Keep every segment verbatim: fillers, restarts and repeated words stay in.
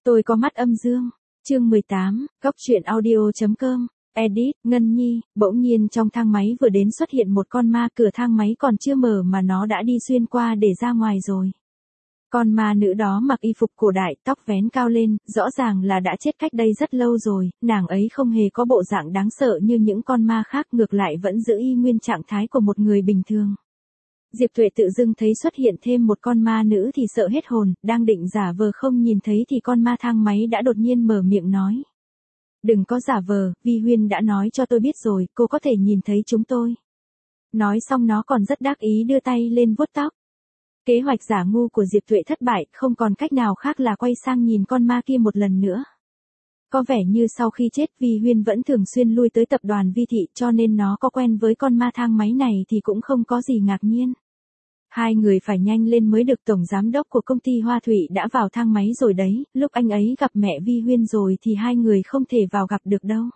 Tôi có mắt âm dương. Chương mười tám, Góc truyện audio.com. Edit, Ngân Nhi, bỗng nhiên trong thang máy vừa đến xuất hiện một con ma, cửa thang máy còn chưa mở mà nó đã đi xuyên qua để ra ngoài rồi. Con ma nữ đó mặc y phục cổ đại, tóc vén cao lên, rõ ràng là đã chết cách đây rất lâu rồi, nàng ấy không hề có bộ dạng đáng sợ như những con ma khác, ngược lại vẫn giữ y nguyên trạng thái của một người bình thường. Diệp Tuệ tự dưng thấy xuất hiện thêm một con ma nữ thì sợ hết hồn, đang định giả vờ không nhìn thấy thì con ma thang máy đã đột nhiên mở miệng nói. Đừng có giả vờ, Vi Huyên đã nói cho tôi biết rồi, cô có thể nhìn thấy chúng tôi. Nói xong nó còn rất đắc ý đưa tay lên vuốt tóc. Kế hoạch giả ngu của Diệp Tuệ thất bại, không còn cách nào khác là quay sang nhìn con ma kia một lần nữa. Có vẻ như sau khi chết Vi Huyên vẫn thường xuyên lui tới tập đoàn Vi Thị, cho nên nó có quen với con ma thang máy này thì cũng không có gì ngạc nhiên. Hai người phải nhanh lên mới được. Tổng giám đốc của công ty Hoa Thủy đã vào thang máy rồi đấy, lúc anh ấy gặp mẹ Vi Huyên rồi thì hai người không thể vào gặp được đâu.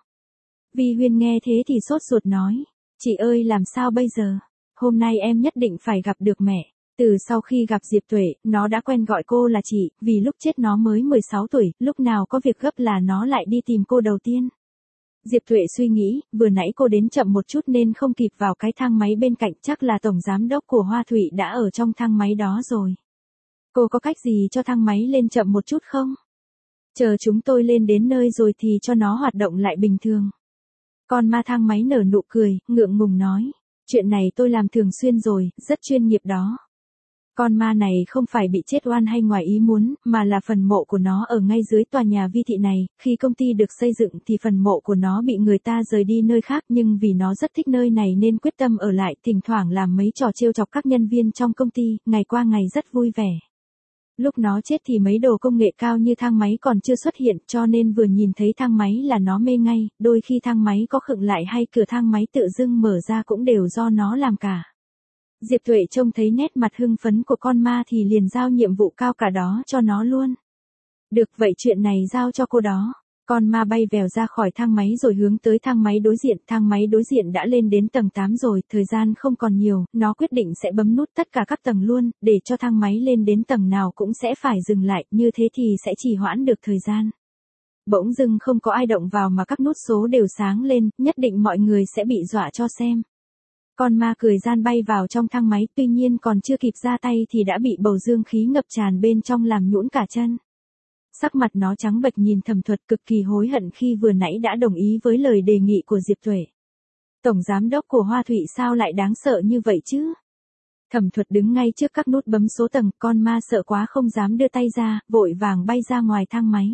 Vi Huyên nghe thế thì sốt ruột nói, chị ơi làm sao bây giờ, hôm nay em nhất định phải gặp được mẹ. Từ sau khi gặp Diệp Tuệ, nó đã quen gọi cô là chị, vì lúc chết nó mới mười sáu tuổi, lúc nào có việc gấp là nó lại đi tìm cô đầu tiên. Diệp Tuệ suy nghĩ, vừa nãy cô đến chậm một chút nên không kịp vào cái thang máy bên cạnh, chắc là tổng giám đốc của Hoa Thủy đã ở trong thang máy đó rồi. Cô có cách gì cho thang máy lên chậm một chút không? Chờ chúng tôi lên đến nơi rồi thì cho nó hoạt động lại bình thường. Con ma thang máy nở nụ cười, ngượng ngùng nói, chuyện này tôi làm thường xuyên rồi, rất chuyên nghiệp đó. Con ma này không phải bị chết oan hay ngoài ý muốn, mà là phần mộ của nó ở ngay dưới tòa nhà Vi Thị này, khi công ty được xây dựng thì phần mộ của nó bị người ta rời đi nơi khác, nhưng vì nó rất thích nơi này nên quyết tâm ở lại, thỉnh thoảng làm mấy trò trêu chọc các nhân viên trong công ty, ngày qua ngày rất vui vẻ. Lúc nó chết thì mấy đồ công nghệ cao như thang máy còn chưa xuất hiện, cho nên vừa nhìn thấy thang máy là nó mê ngay, đôi khi thang máy có khựng lại hay cửa thang máy tự dưng mở ra cũng đều do nó làm cả. Diệp Tuệ trông thấy nét mặt hưng phấn của con ma thì liền giao nhiệm vụ cao cả đó cho nó luôn. Được, vậy chuyện này giao cho cô đó. Con ma bay vèo ra khỏi thang máy rồi hướng tới thang máy đối diện. Thang máy đối diện đã lên đến tầng tám rồi, thời gian không còn nhiều, nó quyết định sẽ bấm nút tất cả các tầng luôn, để cho thang máy lên đến tầng nào cũng sẽ phải dừng lại, như thế thì sẽ trì hoãn được thời gian. Bỗng dưng không có ai động vào mà các nút số đều sáng lên, nhất định mọi người sẽ bị dọa cho xem. Con ma cười gian bay vào trong thang máy, tuy nhiên còn chưa kịp ra tay thì đã bị bầu dương khí ngập tràn bên trong làm nhũn cả chân. Sắc mặt nó trắng bệch nhìn Thẩm Thuật, cực kỳ hối hận khi vừa nãy đã đồng ý với lời đề nghị của Diệp Tuệ. Tổng giám đốc của Hoa Thủy sao lại đáng sợ như vậy chứ? Thẩm Thuật đứng ngay trước các nút bấm số tầng, con ma sợ quá không dám đưa tay ra, vội vàng bay ra ngoài thang máy.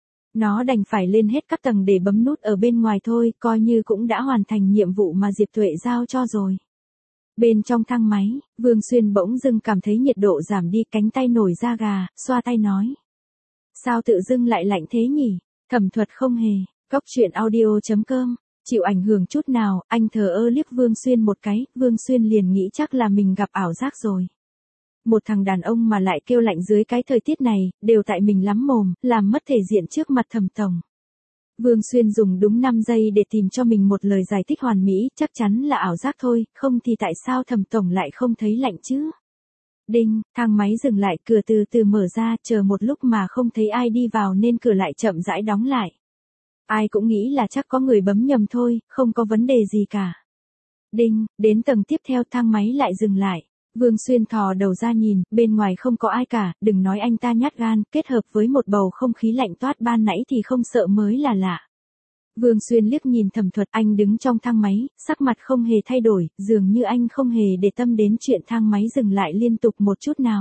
Nó đành phải lên hết các tầng để bấm nút ở bên ngoài thôi, coi như cũng đã hoàn thành nhiệm vụ mà Diệp Tuệ giao cho rồi. Bên trong thang máy, Vương Xuyên bỗng dưng cảm thấy nhiệt độ giảm đi, cánh tay nổi da gà, xoa tay nói. Sao tự dưng lại lạnh thế nhỉ? Thẩm Thuật không hề. Góc truyện audio.com. Chịu ảnh hưởng chút nào, anh thờ ơ liếc Vương Xuyên một cái, Vương Xuyên liền nghĩ chắc là mình gặp ảo giác rồi. Một thằng đàn ông mà lại kêu lạnh dưới cái thời tiết này, đều tại mình lắm mồm, làm mất thể diện trước mặt Thẩm tổng. Vương Xuyên dùng đúng năm giây để tìm cho mình một lời giải thích hoàn mỹ, chắc chắn là ảo giác thôi, không thì tại sao Thẩm tổng lại không thấy lạnh chứ? Đinh, thang máy dừng lại, cửa từ từ mở ra, chờ một lúc mà không thấy ai đi vào nên cửa lại chậm rãi đóng lại. Ai cũng nghĩ là chắc có người bấm nhầm thôi, không có vấn đề gì cả. Đinh, đến tầng tiếp theo thang máy lại dừng lại. Vương Xuyên thò đầu ra nhìn, bên ngoài không có ai cả, đừng nói anh ta nhát gan, kết hợp với một bầu không khí lạnh toát ban nãy thì không sợ mới là lạ. Vương Xuyên liếc nhìn Thẩm Thuật, anh đứng trong thang máy, sắc mặt không hề thay đổi, dường như anh không hề để tâm đến chuyện thang máy dừng lại liên tục một chút nào.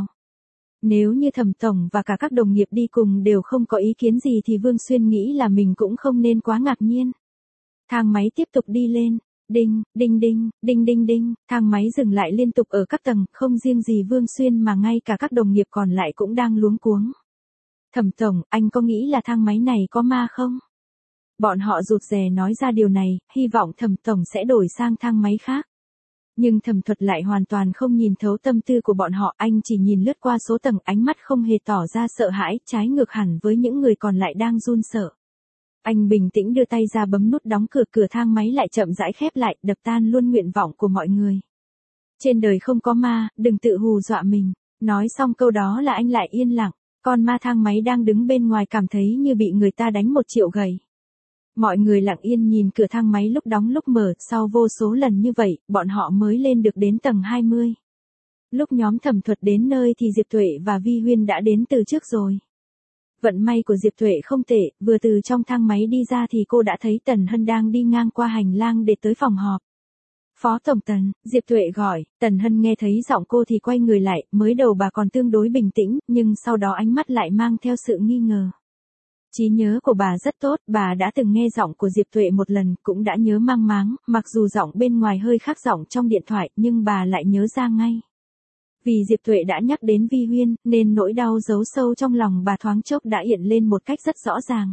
Nếu như Thẩm tổng và cả các đồng nghiệp đi cùng đều không có ý kiến gì thì Vương Xuyên nghĩ là mình cũng không nên quá ngạc nhiên. Thang máy tiếp tục đi lên. Đinh, đinh đinh, đinh đinh đinh, thang máy dừng lại liên tục ở các tầng, không riêng gì Vương Xuyên mà ngay cả các đồng nghiệp còn lại cũng đang luống cuống. Thẩm tổng, anh có nghĩ là thang máy này có ma không? Bọn họ rụt rè nói ra điều này, hy vọng Thẩm tổng sẽ đổi sang thang máy khác. Nhưng Thẩm Thuật lại hoàn toàn không nhìn thấu tâm tư của bọn họ, anh chỉ nhìn lướt qua số tầng, ánh mắt không hề tỏ ra sợ hãi, trái ngược hẳn với những người còn lại đang run sợ. Anh bình tĩnh đưa tay ra bấm nút đóng cửa, cửa thang máy lại chậm rãi khép lại, đập tan luôn nguyện vọng của mọi người. Trên đời không có ma, đừng tự hù dọa mình. Nói xong câu đó là anh lại yên lặng. Con ma thang máy đang đứng bên ngoài cảm thấy như bị người ta đánh một triệu gầy. Mọi người lặng yên nhìn cửa thang máy lúc đóng lúc mở, sau vô số lần như vậy, bọn họ mới lên được đến tầng hai mươi. Lúc nhóm Thẩm Thuật đến nơi thì Diệp Tuệ và Vi Huyên đã đến từ trước rồi. Vận may của Diệp Tuệ không tệ, vừa từ trong thang máy đi ra thì cô đã thấy Tần Hân đang đi ngang qua hành lang để tới phòng họp. Phó Tổng Tần, Diệp Tuệ gọi, Tần Hân nghe thấy giọng cô thì quay người lại, mới đầu bà còn tương đối bình tĩnh, nhưng sau đó ánh mắt lại mang theo sự nghi ngờ. Trí nhớ của bà rất tốt, bà đã từng nghe giọng của Diệp Tuệ một lần, cũng đã nhớ mang máng, mặc dù giọng bên ngoài hơi khác giọng trong điện thoại, nhưng bà lại nhớ ra ngay. Vì Diệp Tuệ đã nhắc đến Vi Huyên, nên nỗi đau giấu sâu trong lòng bà thoáng chốc đã hiện lên một cách rất rõ ràng.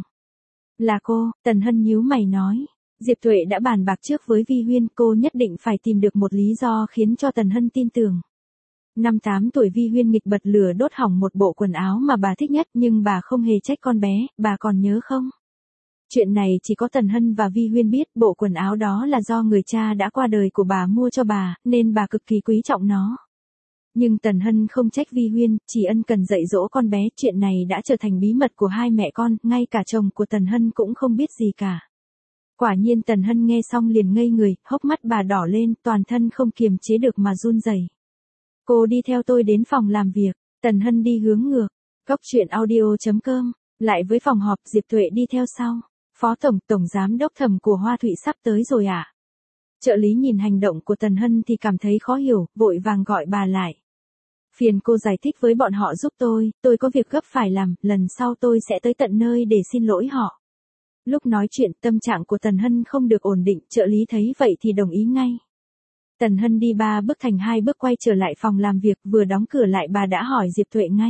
Là cô, Tần Hân nhíu mày nói. Diệp Tuệ đã bàn bạc trước với Vi Huyên, cô nhất định phải tìm được một lý do khiến cho Tần Hân tin tưởng. Năm tám tuổi Vi Huyên nghịch bật lửa đốt hỏng một bộ quần áo mà bà thích nhất, nhưng bà không hề trách con bé, bà còn nhớ không? Chuyện này chỉ có Tần Hân và Vi Huyên biết, bộ quần áo đó là do người cha đã qua đời của bà mua cho bà, nên bà cực kỳ quý trọng nó. Nhưng Tần Hân không trách Vi Huyên, chỉ ân cần dạy dỗ con bé, chuyện này đã trở thành bí mật của hai mẹ con, ngay cả chồng của Tần Hân cũng không biết gì cả. Quả nhiên Tần Hân nghe xong liền ngây người, hốc mắt bà đỏ lên, toàn thân không kiềm chế được mà run rẩy. Cô đi theo tôi đến phòng làm việc, Tần Hân đi hướng ngược, Cốc truyện audio chấm com, lại với phòng họp, Diệp Tuệ đi theo sau. Phó Tổng, Tổng Giám Đốc Thẩm của Hoa Thụy sắp tới rồi à? Trợ lý nhìn hành động của Tần Hân thì cảm thấy khó hiểu, vội vàng gọi bà lại. Phiền cô giải thích với bọn họ giúp tôi, tôi có việc gấp phải làm, lần sau tôi sẽ tới tận nơi để xin lỗi họ. Lúc nói chuyện tâm trạng của Tần Hân không được ổn định, trợ lý thấy vậy thì đồng ý ngay. Tần Hân đi ba bước thành hai bước quay trở lại phòng làm việc, vừa đóng cửa lại bà đã hỏi Diệp Tuệ ngay.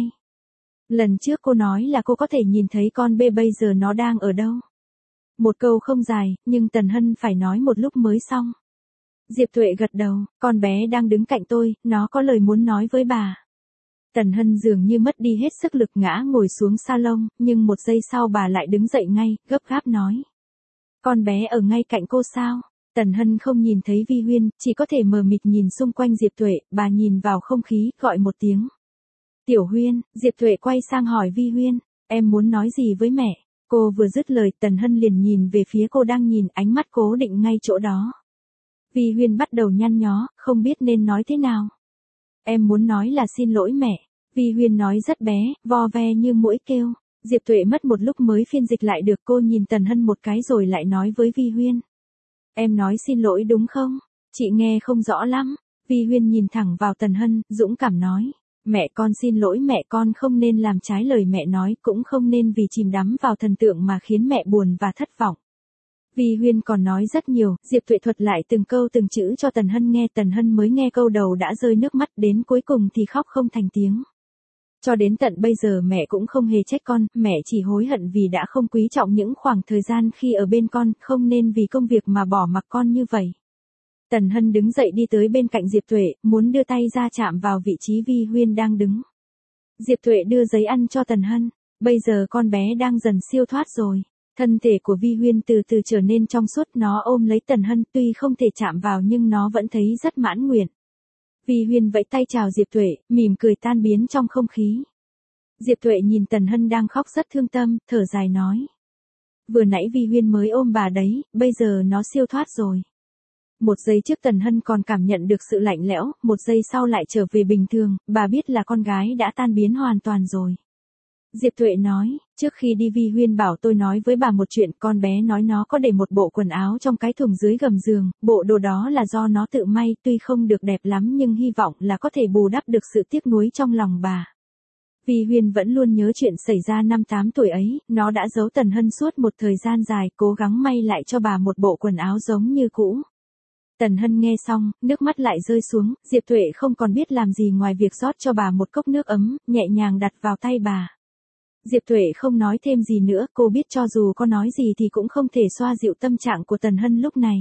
Lần trước cô nói là cô có thể nhìn thấy con bê, bây giờ nó đang ở đâu? Một câu không dài, nhưng Tần Hân phải nói một lúc mới xong. Diệp Tuệ gật đầu, con bé đang đứng cạnh tôi, nó có lời muốn nói với bà. Tần Hân dường như mất đi hết sức lực ngã ngồi xuống salon, nhưng một giây sau bà lại đứng dậy ngay, gấp gáp nói. Con bé ở ngay cạnh cô sao? Tần Hân không nhìn thấy Vi Huyên, chỉ có thể mờ mịt nhìn xung quanh Diệp Tuệ, bà nhìn vào không khí, gọi một tiếng. Tiểu Huyên, Diệp Tuệ quay sang hỏi Vi Huyên, em muốn nói gì với mẹ? Cô vừa dứt lời, Tần Hân liền nhìn về phía cô đang nhìn, ánh mắt cố định ngay chỗ đó. Vi Huyên bắt đầu nhăn nhó, không biết nên nói thế nào. Em muốn nói là xin lỗi mẹ. Vi Huyên nói rất bé, vo ve như muỗi kêu. Diệp Tuệ mất một lúc mới phiên dịch lại được, cô nhìn Tần Hân một cái rồi lại nói với Vi Huyên. Em nói xin lỗi đúng không? Chị nghe không rõ lắm. Vi Huyên nhìn thẳng vào Tần Hân, dũng cảm nói. Mẹ con xin lỗi, mẹ con không nên làm trái lời mẹ nói, cũng không nên vì chìm đắm vào thần tượng mà khiến mẹ buồn và thất vọng. Vi Huyên còn nói rất nhiều, Diệp Tuệ thuật lại từng câu từng chữ cho Tần Hân nghe, Tần Hân mới nghe câu đầu đã rơi nước mắt, đến cuối cùng thì khóc không thành tiếng. Cho đến tận bây giờ mẹ cũng không hề trách con, mẹ chỉ hối hận vì đã không quý trọng những khoảng thời gian khi ở bên con, không nên vì công việc mà bỏ mặc con như vậy. Tần Hân đứng dậy đi tới bên cạnh Diệp Tuệ, muốn đưa tay ra chạm vào vị trí Vi Huyên đang đứng. Diệp Tuệ đưa giấy ăn cho Tần Hân, bây giờ con bé đang dần siêu thoát rồi. Thân thể của Vi Huyên từ từ trở nên trong suốt, nó ôm lấy Tần Hân, tuy không thể chạm vào nhưng nó vẫn thấy rất mãn nguyện. Vi Huyên vẫy tay chào Diệp Tuệ, mỉm cười tan biến trong không khí. Diệp Tuệ nhìn Tần Hân đang khóc rất thương tâm, thở dài nói. Vừa nãy Vi Huyên mới ôm bà đấy, bây giờ nó siêu thoát rồi. Một giây trước Tần Hân còn cảm nhận được sự lạnh lẽo, một giây sau lại trở về bình thường, bà biết là con gái đã tan biến hoàn toàn rồi. Diệp Tuệ nói, trước khi đi Vi Huyên bảo tôi nói với bà một chuyện, con bé nói nó có để một bộ quần áo trong cái thùng dưới gầm giường, bộ đồ đó là do nó tự may, tuy không được đẹp lắm nhưng hy vọng là có thể bù đắp được sự tiếc nuối trong lòng bà. Vi Huyên vẫn luôn nhớ chuyện xảy ra năm tám tuổi ấy, nó đã giấu Tần Hân suốt một thời gian dài, cố gắng may lại cho bà một bộ quần áo giống như cũ. Tần Hân nghe xong, nước mắt lại rơi xuống, Diệp Tuệ không còn biết làm gì ngoài việc rót cho bà một cốc nước ấm, nhẹ nhàng đặt vào tay bà. Diệp Tuệ không nói thêm gì nữa, cô biết cho dù có nói gì thì cũng không thể xoa dịu tâm trạng của Tần Hân lúc này.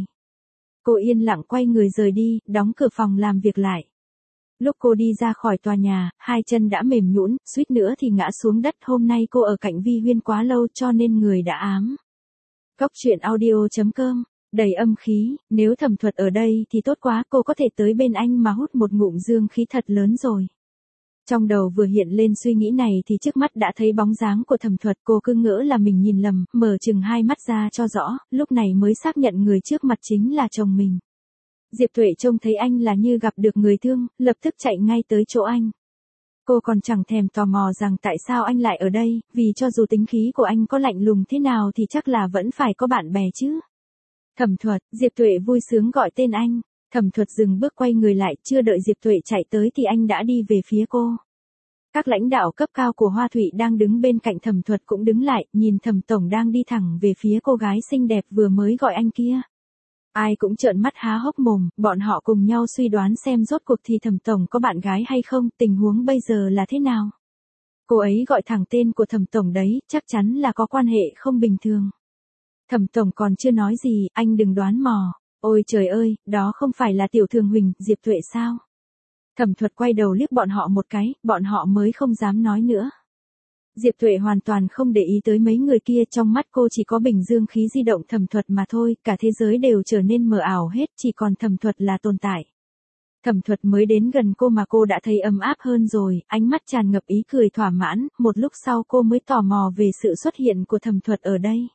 Cô yên lặng quay người rời đi, đóng cửa phòng làm việc lại. Lúc cô đi ra khỏi tòa nhà, hai chân đã mềm nhũn, suýt nữa thì ngã xuống đất, hôm nay cô ở cạnh Vi Huyên quá lâu cho nên người đã ám. Cốc truyện audio chấm com, đầy âm khí, nếu Thẩm Thuật ở đây thì tốt quá, cô có thể tới bên anh mà hút một ngụm dương khí thật lớn rồi. Trong đầu vừa hiện lên suy nghĩ này thì trước mắt đã thấy bóng dáng của Thẩm Thuật, cô cứ ngỡ là mình nhìn lầm, mở chừng hai mắt ra cho rõ, lúc này mới xác nhận người trước mặt chính là chồng mình. Diệp Tuệ trông thấy anh là như gặp được người thương, lập tức chạy ngay tới chỗ anh. Cô còn chẳng thèm tò mò rằng tại sao anh lại ở đây, vì cho dù tính khí của anh có lạnh lùng thế nào thì chắc là vẫn phải có bạn bè chứ. Thẩm Thuật, Diệp Tuệ vui sướng gọi tên anh. Thẩm Thuật dừng bước quay người lại, chưa đợi Diệp Tuệ chạy tới thì anh đã đi về phía cô. Các lãnh đạo cấp cao của Hoa Thụy đang đứng bên cạnh Thẩm Thuật cũng đứng lại, nhìn Thẩm Tổng đang đi thẳng về phía cô gái xinh đẹp vừa mới gọi anh kia. Ai cũng trợn mắt há hốc mồm, bọn họ cùng nhau suy đoán xem rốt cuộc thì Thẩm Tổng có bạn gái hay không, tình huống bây giờ là thế nào. Cô ấy gọi thẳng tên của Thẩm Tổng đấy, chắc chắn là có quan hệ không bình thường. Thẩm Tổng còn chưa nói gì, anh đừng đoán mò. Ôi trời ơi, đó không phải là Tiểu Thường Huỳnh, Diệp Tuệ sao? Thẩm Thuật quay đầu liếc bọn họ một cái, bọn họ mới không dám nói nữa. Diệp Tuệ hoàn toàn không để ý tới mấy người kia, trong mắt cô chỉ có bình dương khí di động Thẩm Thuật mà thôi, cả thế giới đều trở nên mờ ảo hết, chỉ còn Thẩm Thuật là tồn tại. Thẩm Thuật mới đến gần cô mà cô đã thấy ấm áp hơn rồi, ánh mắt tràn ngập ý cười thỏa mãn, một lúc sau cô mới tò mò về sự xuất hiện của Thẩm Thuật ở đây.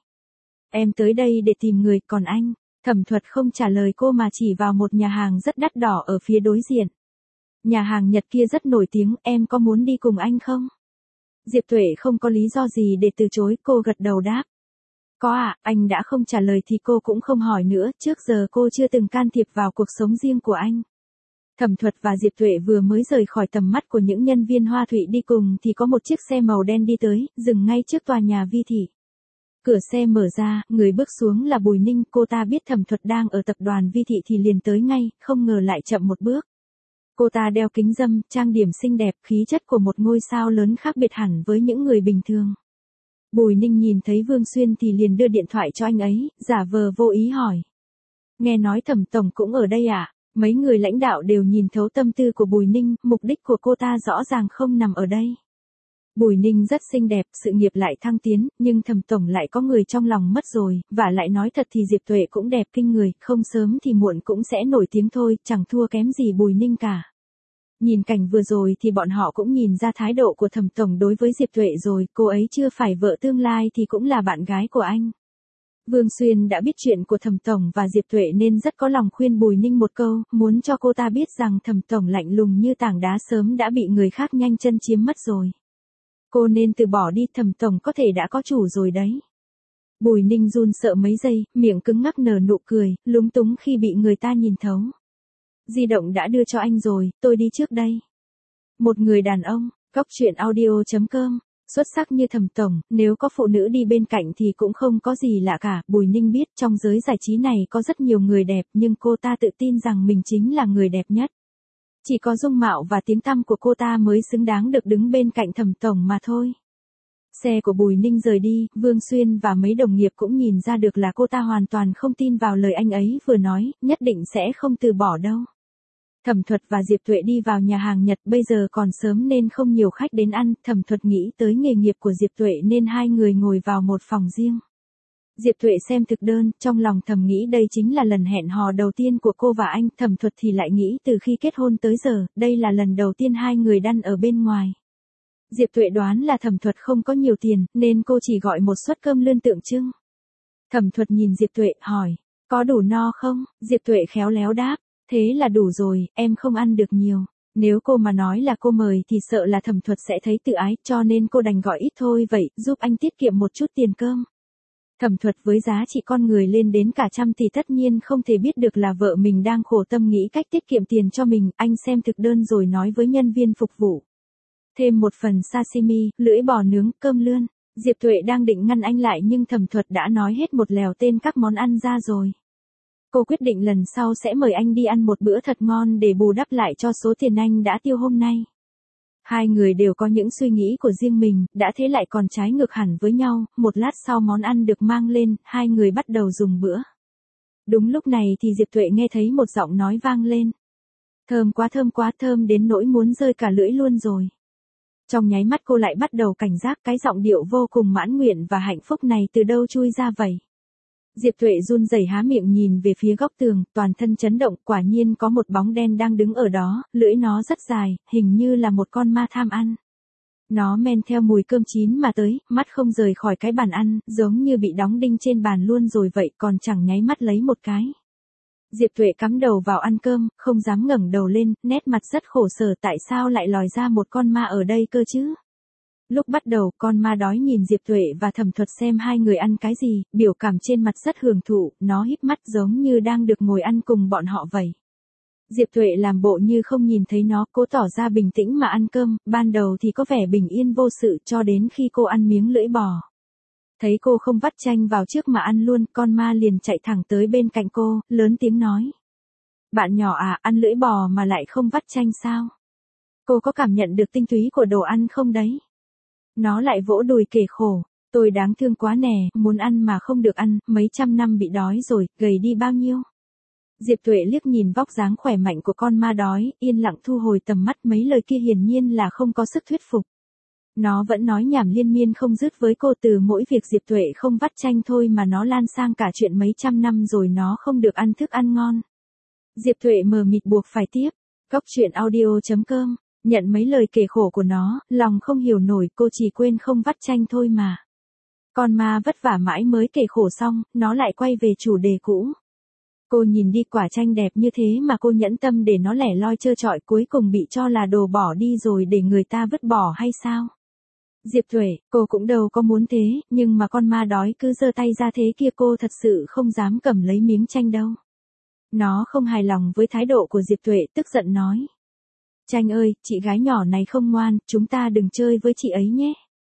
Em tới đây để tìm người, còn anh? Thẩm Thuật không trả lời cô mà chỉ vào một nhà hàng rất đắt đỏ ở phía đối diện. Nhà hàng Nhật kia rất nổi tiếng, em có muốn đi cùng anh không? Diệp Tuệ không có lý do gì để từ chối, cô gật đầu đáp. Có ạ, à, anh đã không trả lời thì cô cũng không hỏi nữa, trước giờ cô chưa từng can thiệp vào cuộc sống riêng của anh. Thẩm Thuật và Diệp Tuệ vừa mới rời khỏi tầm mắt của những nhân viên Hoa Thụy đi cùng thì có một chiếc xe màu đen đi tới, dừng ngay trước tòa nhà Vi Thị. Cửa xe mở ra, người bước xuống là Bùi Ninh, cô ta biết Thẩm Thuật đang ở tập đoàn Vi Thị thì liền tới ngay, không ngờ lại chậm một bước. Cô ta đeo kính râm, trang điểm xinh đẹp, khí chất của một ngôi sao lớn khác biệt hẳn với những người bình thường. Bùi Ninh nhìn thấy Vương Xuyên thì liền đưa điện thoại cho anh ấy, giả vờ vô ý hỏi. Nghe nói Thẩm Tổng cũng ở đây à? Mấy người lãnh đạo đều nhìn thấu tâm tư của Bùi Ninh, mục đích của cô ta rõ ràng không nằm ở đây. Bùi Ninh rất xinh đẹp, sự nghiệp lại thăng tiến, nhưng Thẩm Tổng lại có người trong lòng mất rồi, và lại nói thật thì Diệp Tuệ cũng đẹp kinh người, không sớm thì muộn cũng sẽ nổi tiếng thôi, chẳng thua kém gì Bùi Ninh cả. Nhìn cảnh vừa rồi thì bọn họ cũng nhìn ra thái độ của Thẩm Tổng đối với Diệp Tuệ rồi, cô ấy chưa phải vợ tương lai thì cũng là bạn gái của anh. Vương Xuyên đã biết chuyện của Thẩm Tổng và Diệp Tuệ nên rất có lòng khuyên Bùi Ninh một câu, muốn cho cô ta biết rằng Thẩm Tổng lạnh lùng như tảng đá sớm đã bị người khác nhanh chân chiếm mất rồi. Cô nên từ bỏ đi, Thẩm Tổng có thể đã có chủ rồi đấy. Bùi Ninh run sợ mấy giây, miệng cứng ngắc nở nụ cười, lúng túng khi bị người ta nhìn thấu. Di động đã đưa cho anh rồi, tôi đi trước đây. Một người đàn ông, góc truyện audio chấm com, xuất sắc như Thẩm Tổng, nếu có phụ nữ đi bên cạnh thì cũng không có gì lạ cả. Bùi Ninh biết trong giới giải trí này có rất nhiều người đẹp nhưng cô ta tự tin rằng mình chính là người đẹp nhất. Chỉ có dung mạo và tiếng tăm của cô ta mới xứng đáng được đứng bên cạnh Thẩm Tổng mà thôi. Xe của Bùi Ninh rời đi, Vương Xuyên và mấy đồng nghiệp cũng nhìn ra được là cô ta hoàn toàn không tin vào lời anh ấy vừa nói, nhất định sẽ không từ bỏ đâu. Thẩm Thuật và Diệp Tuệ đi vào nhà hàng Nhật, bây giờ còn sớm nên không nhiều khách đến ăn, Thẩm Thuật nghĩ tới nghề nghiệp của Diệp Tuệ nên hai người ngồi vào một phòng riêng. Diệp Tuệ xem thực đơn, trong lòng thầm nghĩ đây chính là lần hẹn hò đầu tiên của cô và anh, Thẩm Thuật thì lại nghĩ từ khi kết hôn tới giờ, đây là lần đầu tiên hai người đăn ở bên ngoài. Diệp Tuệ đoán là Thẩm Thuật không có nhiều tiền, nên cô chỉ gọi một suất cơm lươn tượng trưng. Thẩm Thuật nhìn Diệp Tuệ, hỏi, có đủ no không? Diệp Tuệ khéo léo đáp, thế là đủ rồi, em không ăn được nhiều. Nếu cô mà nói là cô mời thì sợ là Thẩm Thuật sẽ thấy tự ái, cho nên cô đành gọi ít thôi vậy, giúp anh tiết kiệm một chút tiền cơm. Thẩm Thuật với giá trị con người lên đến cả trăm thì tất nhiên không thể biết được là vợ mình đang khổ tâm nghĩ cách tiết kiệm tiền cho mình, anh xem thực đơn rồi nói với nhân viên phục vụ. Thêm một phần sashimi, lưỡi bò nướng, cơm lươn. Diệp Tuệ đang định ngăn anh lại nhưng Thẩm Thuật đã nói hết một lèo tên các món ăn ra rồi. Cô quyết định lần sau sẽ mời anh đi ăn một bữa thật ngon để bù đắp lại cho số tiền anh đã tiêu hôm nay. Hai người đều có những suy nghĩ của riêng mình, đã thế lại còn trái ngược hẳn với nhau, một lát sau món ăn được mang lên, hai người bắt đầu dùng bữa. Đúng lúc này thì Diệp Tuệ nghe thấy một giọng nói vang lên. Thơm quá thơm quá thơm đến nỗi muốn rơi cả lưỡi luôn rồi. Trong nháy mắt cô lại bắt đầu cảnh giác cái giọng điệu vô cùng mãn nguyện và hạnh phúc này từ đâu chui ra vậy. Diệp Tuệ run rẩy há miệng nhìn về phía góc tường, toàn thân chấn động, quả nhiên có một bóng đen đang đứng ở đó, lưỡi nó rất dài, hình như là một con ma tham ăn. Nó men theo mùi cơm chín mà tới, mắt không rời khỏi cái bàn ăn, giống như bị đóng đinh trên bàn luôn rồi vậy, còn chẳng nháy mắt lấy một cái. Diệp Tuệ cắm đầu vào ăn cơm, không dám ngẩng đầu lên, nét mặt rất khổ sở, tại sao lại lòi ra một con ma ở đây cơ chứ? Lúc bắt đầu, con ma đói nhìn Diệp Tuệ và Thẩm Thuật xem hai người ăn cái gì, biểu cảm trên mặt rất hưởng thụ, nó híp mắt giống như đang được ngồi ăn cùng bọn họ vậy. Diệp Tuệ làm bộ như không nhìn thấy nó, cố tỏ ra bình tĩnh mà ăn cơm, ban đầu thì có vẻ bình yên vô sự cho đến khi cô ăn miếng lưỡi bò. Thấy cô không vắt chanh vào trước mà ăn luôn, con ma liền chạy thẳng tới bên cạnh cô, lớn tiếng nói. Bạn nhỏ à, ăn lưỡi bò mà lại không vắt chanh sao? Cô có cảm nhận được tinh túy của đồ ăn không đấy? Nó lại vỗ đùi kể khổ. Tôi đáng thương quá nè, muốn ăn mà không được ăn, mấy trăm năm bị đói rồi, gầy đi bao nhiêu? Diệp Tuệ liếc nhìn vóc dáng khỏe mạnh của con ma đói, yên lặng thu hồi tầm mắt, mấy lời kia hiển nhiên là không có sức thuyết phục. Nó vẫn nói nhảm liên miên không dứt với cô, từ mỗi việc Diệp Tuệ không vắt chanh thôi mà nó lan sang cả chuyện mấy trăm năm rồi nó không được ăn thức ăn ngon. Diệp Tuệ mờ mịt buộc phải tiếp. Cóc truyện audio chấm com, nhận mấy lời kể khổ của nó, lòng không hiểu nổi, cô chỉ quên không vắt chanh thôi mà. Con ma vất vả mãi mới kể khổ xong, nó lại quay về chủ đề cũ. Cô nhìn đi, quả chanh đẹp như thế mà cô nhẫn tâm để nó lẻ loi trơ trọi, cuối cùng bị cho là đồ bỏ đi rồi để người ta vứt bỏ hay sao? Diệp Tuệ, cô cũng đâu có muốn thế, nhưng mà con ma đói cứ giơ tay ra thế kia, cô thật sự không dám cầm lấy miếng chanh đâu. Nó không hài lòng với thái độ của Diệp Tuệ, tức giận nói. Chanh ơi, chị gái nhỏ này không ngoan, chúng ta đừng chơi với chị ấy nhé.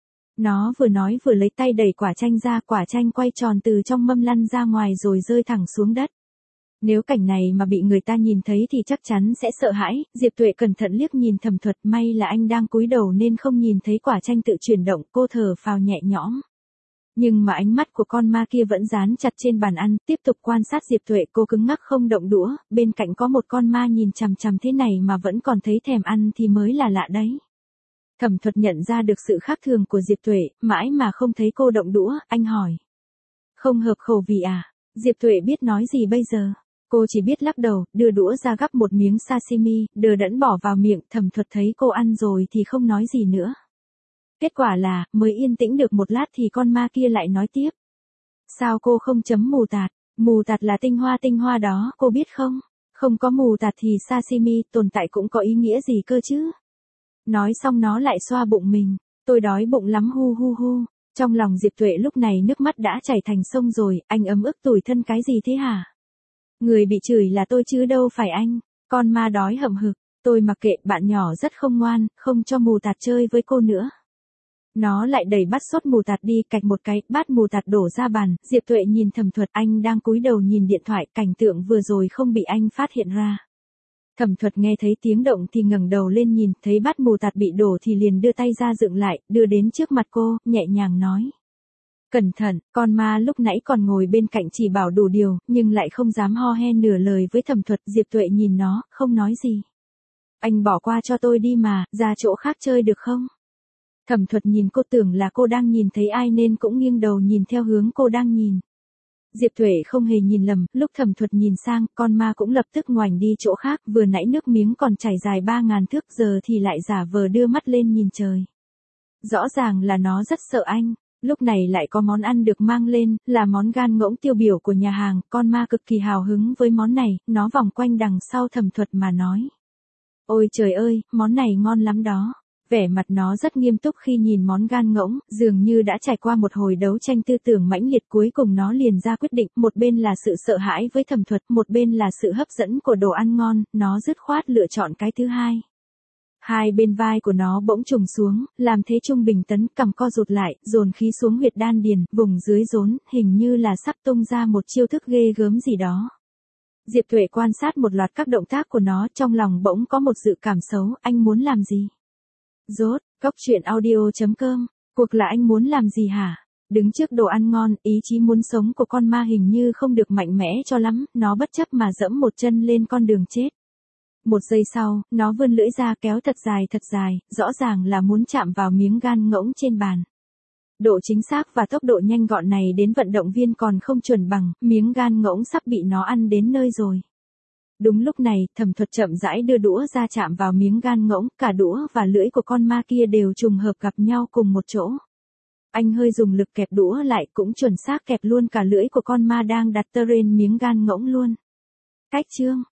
Nó vừa nói vừa lấy tay đẩy quả chanh ra, quả chanh quay tròn từ trong mâm lăn ra ngoài rồi rơi thẳng xuống đất. Nếu cảnh này mà bị người ta nhìn thấy thì chắc chắn sẽ sợ hãi. Diệp Tuệ cẩn thận liếc nhìn Thẩm Thuật, may là anh đang cúi đầu nên không nhìn thấy quả chanh tự chuyển động, cô thở phào nhẹ nhõm. Nhưng mà ánh mắt của con ma kia vẫn dán chặt trên bàn ăn, tiếp tục quan sát Diệp Tuệ, cô cứng ngắc không động đũa, bên cạnh có một con ma nhìn chằm chằm thế này mà vẫn còn thấy thèm ăn thì mới là lạ đấy. Thẩm Thuật nhận ra được sự khác thường của Diệp Tuệ, mãi mà không thấy cô động đũa, anh hỏi. Không hợp khẩu vị à? Diệp Tuệ biết nói gì bây giờ? Cô chỉ biết lắc đầu, đưa đũa ra gắp một miếng sashimi, đờ đẫn bỏ vào miệng. Thẩm Thuật thấy cô ăn rồi thì không nói gì nữa. Kết quả là, mới yên tĩnh được một lát thì con ma kia lại nói tiếp. Sao cô không chấm mù tạt? Mù tạt là tinh hoa tinh hoa đó, cô biết không? Không có mù tạt thì sashimi tồn tại cũng có ý nghĩa gì cơ chứ? Nói xong nó lại xoa bụng mình. Tôi đói bụng lắm hu hu hu. Trong lòng Diệp Tuệ lúc này nước mắt đã chảy thành sông rồi, anh ấm ức tủi thân cái gì thế hả? Người bị chửi là tôi chứ đâu phải anh. Con ma đói hậm hực. Tôi mặc kệ, bạn nhỏ rất không ngoan, không cho mù tạt chơi với cô nữa. Nó lại đẩy bát sốt mù tạt đi, cạch một cái, bát mù tạt đổ ra bàn. Diệp Tuệ nhìn Thẩm Thuật, anh đang cúi đầu nhìn điện thoại, cảnh tượng vừa rồi không bị anh phát hiện ra. Thẩm Thuật nghe thấy tiếng động thì ngẩng đầu lên nhìn, thấy bát mù tạt bị đổ thì liền đưa tay ra dựng lại, đưa đến trước mặt cô, nhẹ nhàng nói. Cẩn thận, con ma lúc nãy còn ngồi bên cạnh chỉ bảo đủ điều, nhưng lại không dám ho he nửa lời với Thẩm Thuật. Diệp Tuệ nhìn nó, không nói gì. Anh bỏ qua cho tôi đi mà, ra chỗ khác chơi được không? Thẩm Thuật nhìn cô, tưởng là cô đang nhìn thấy ai nên cũng nghiêng đầu nhìn theo hướng cô đang nhìn. Diệp Tuệ không hề nhìn lầm, lúc Thẩm Thuật nhìn sang, con ma cũng lập tức ngoảnh đi chỗ khác, vừa nãy nước miếng còn chảy dài ba ngàn thước, giờ thì lại giả vờ đưa mắt lên nhìn trời. Rõ ràng là nó rất sợ anh. Lúc này lại có món ăn được mang lên, là món gan ngỗng tiêu biểu của nhà hàng, con ma cực kỳ hào hứng với món này, nó vòng quanh đằng sau Thẩm Thuật mà nói. Ôi trời ơi, món này ngon lắm đó. Vẻ mặt nó rất nghiêm túc khi nhìn món gan ngỗng, dường như đã trải qua một hồi đấu tranh tư tưởng mãnh liệt, cuối cùng nó liền ra quyết định, một bên là sự sợ hãi với Thẩm Thuật, một bên là sự hấp dẫn của đồ ăn ngon, nó dứt khoát lựa chọn cái thứ hai. Hai bên vai của nó bỗng trùng xuống, làm thế trung bình tấn, cằm co rụt lại, dồn khí xuống huyệt đan điền, vùng dưới rốn, hình như là sắp tung ra một chiêu thức ghê gớm gì đó. Diệp Tuệ quan sát một loạt các động tác của nó, trong lòng bỗng có một dự cảm xấu, anh muốn làm gì? Rốt, cóc truyện audio chấm com, cuộc là anh muốn làm gì hả? Đứng trước đồ ăn ngon, ý chí muốn sống của con ma hình như không được mạnh mẽ cho lắm, nó bất chấp mà dẫm một chân lên con đường chết. Một giây sau, nó vươn lưỡi ra kéo thật dài thật dài, rõ ràng là muốn chạm vào miếng gan ngỗng trên bàn. Độ chính xác và tốc độ nhanh gọn này đến vận động viên còn không chuẩn bằng, miếng gan ngỗng sắp bị nó ăn đến nơi rồi. Đúng lúc này, Thẩm Thuật chậm rãi đưa đũa ra chạm vào miếng gan ngỗng, cả đũa và lưỡi của con ma kia đều trùng hợp gặp nhau cùng một chỗ. Anh hơi dùng lực kẹp đũa lại, cũng chuẩn xác kẹp luôn cả lưỡi của con ma đang đặt tơ trên miếng gan ngỗng luôn. Cách chương